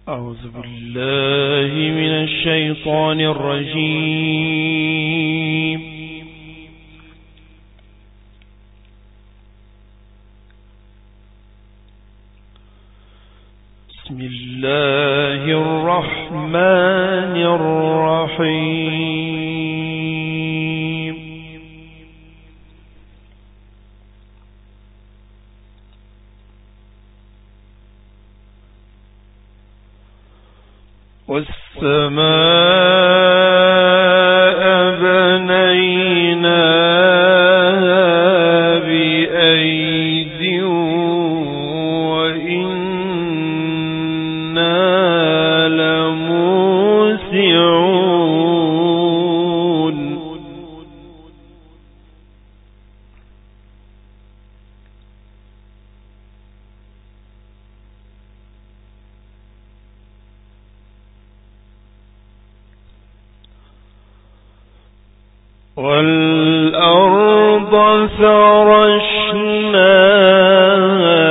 أعوذ بالله من الشيطان الرجيم. بسم الله الرحمن الرحيم. والسماء بنيناها بأيد وإنا لموسعون. والأرض فرشناها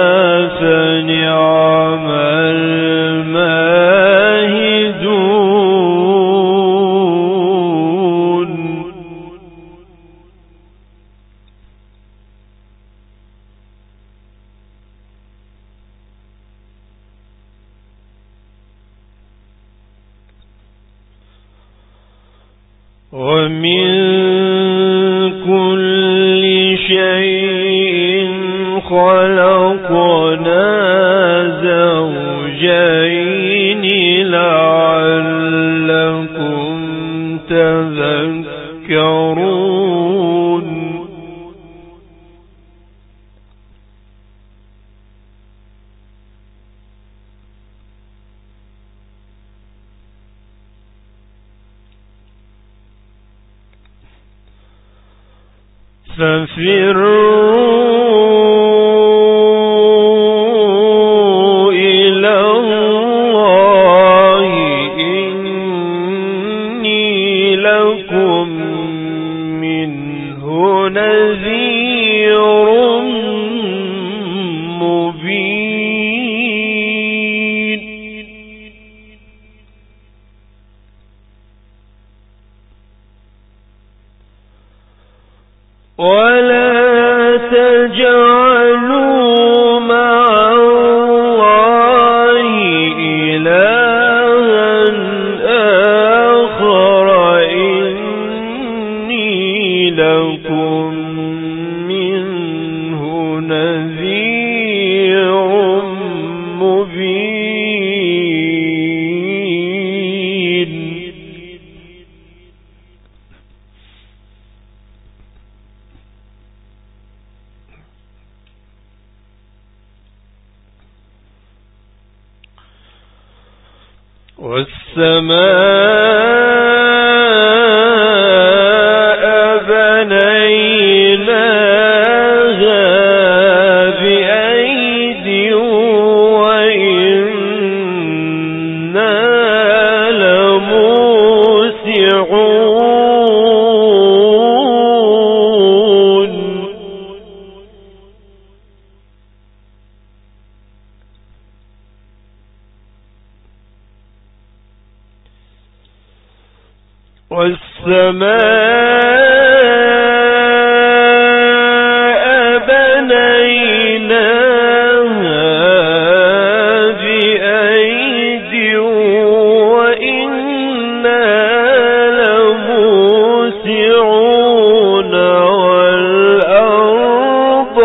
فنعم الماهدون. ومن كل شيء خلقنا زوجين لعلكم تذكرون. ففروا إلى الله إني لكم منه نذير مبين. ولا تجعلوا مع الله إلها آخر إني لكم منه نذير مبين. والسماء بنيناها بأيد وإنا لموسعون. والسماء بنيناها بأيد وإنا لموسعون. والأرض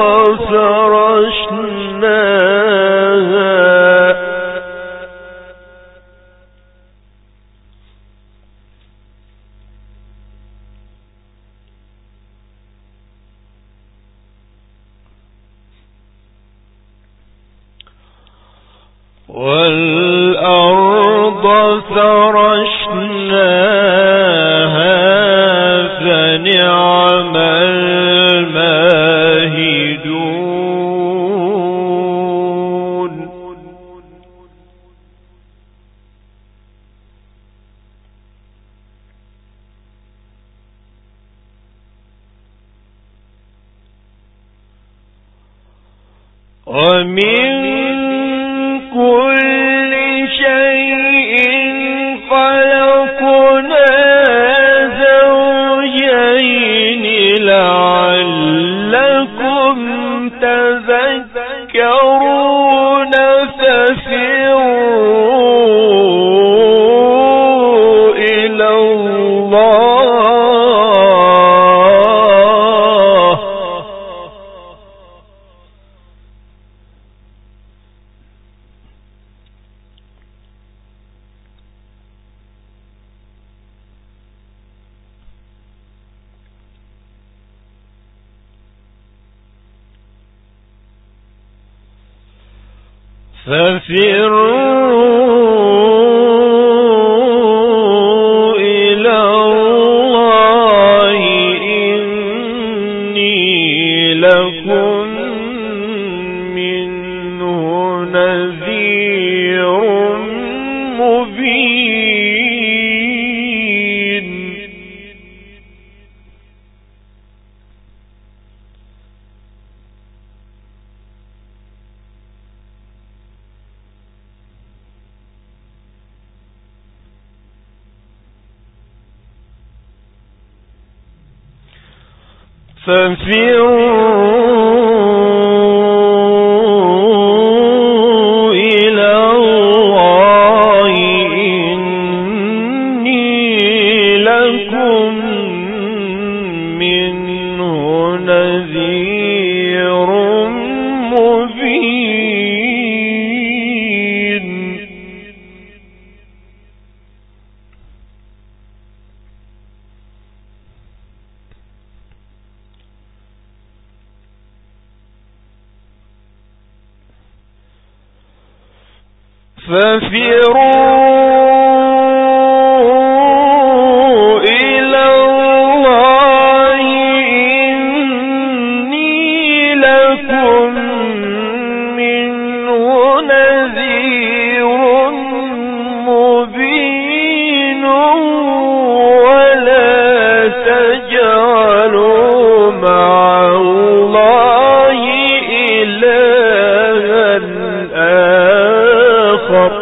فرشناها فنعم الماهدون. ومن كل شيء تذكرون ففروا إلى الله ففروا إلى الله إني لكم منه نذير مبين فانفروا إلى الله إني لكم منه نذير مبين فانفروا إلى الله إني لكم منه نذير مبين ولا تجعلوا مع الله إلها آخر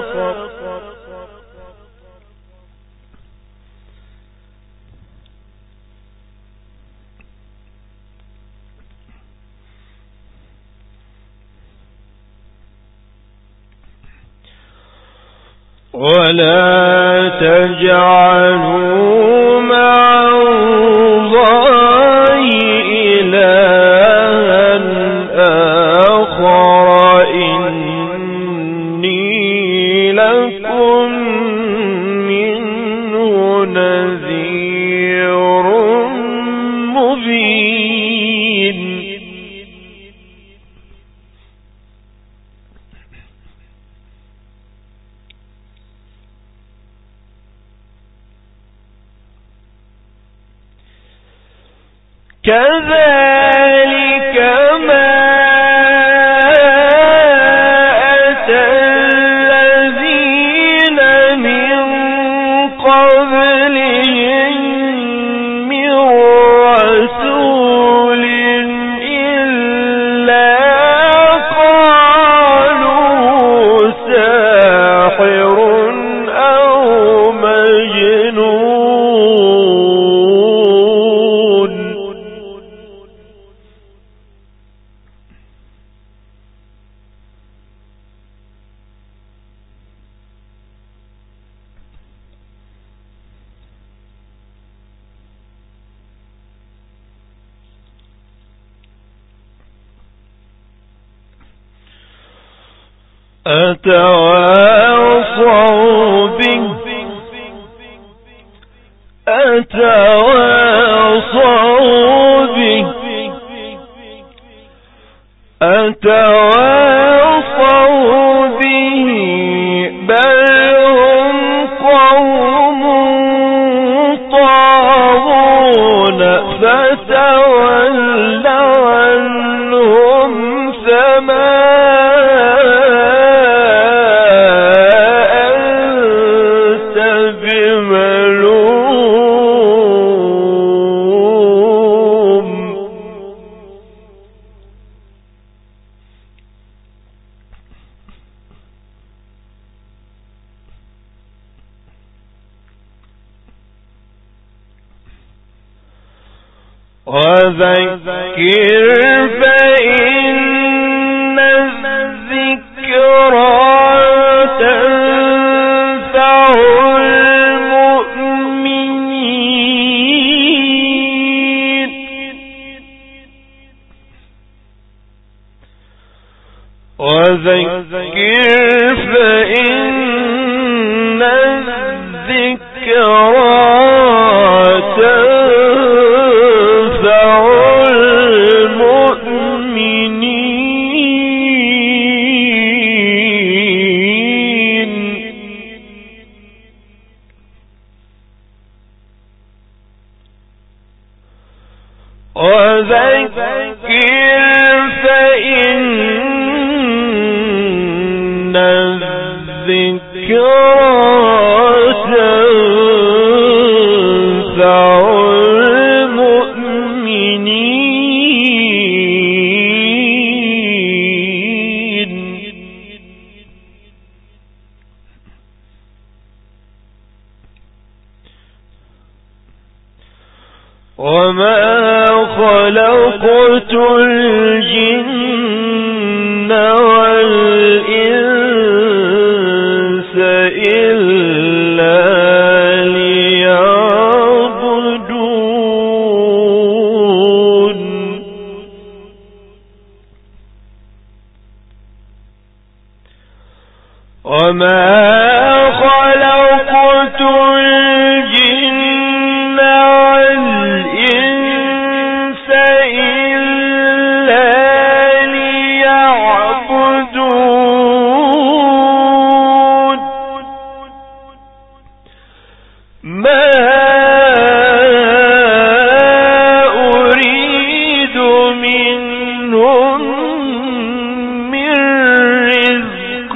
ولا تجعلوا مع الله إلها آخر إني لكم منه نذير مبين كذلك ما أتى الذين من قبلهم من رسول إلا قالوا ساحر أو مجنون أتواصوا به بل هم قوم طاغون فتول عنهم فما وذكر فإن الذكرى فإن الذكرى وما خلقت الجن والإنس إلا ليعبدون وما خلقت الجن والإنس إلا ليعبدون ما أريد منهم من رزق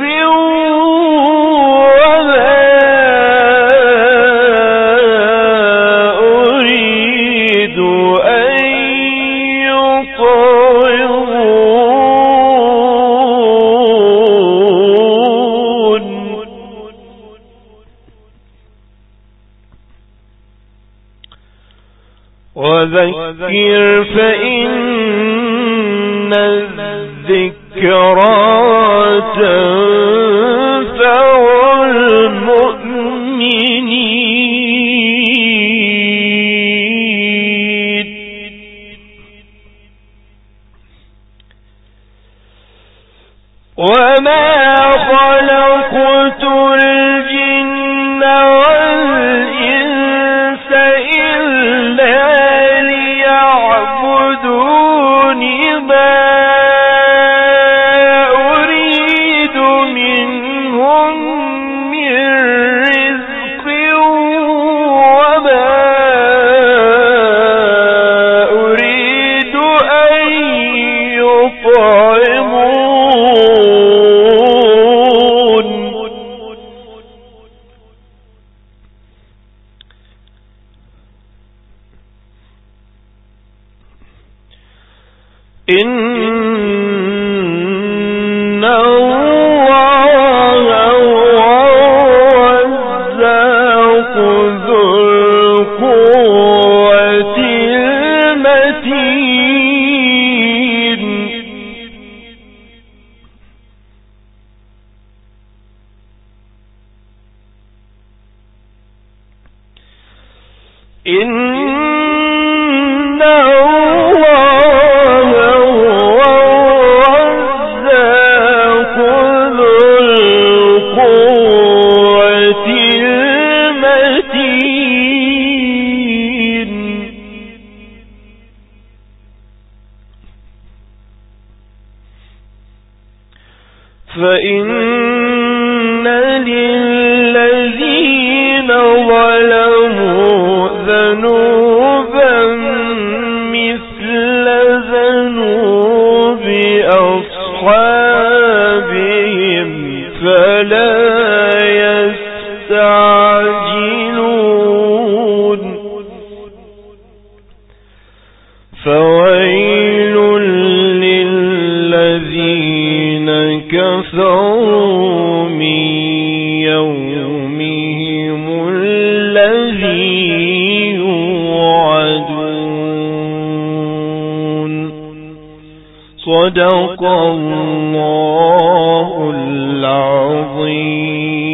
وذكر فإن الذكرى تنفع المؤمنين وما خلقت الجن والإنس إلا ليعبدون ما أريد منهم من رزق وما أريد أن يطعمون إن الله هو الرزاق ذو القوة المتين إن الله هو الرزاق ذو القوة المتين فإن للذين ظلموا ذنوبا مثل ذنوب أصحابهم فلا يستعجلون فويل للذين كفروا من يومهم الذي يوعدون صدق الله العظيم.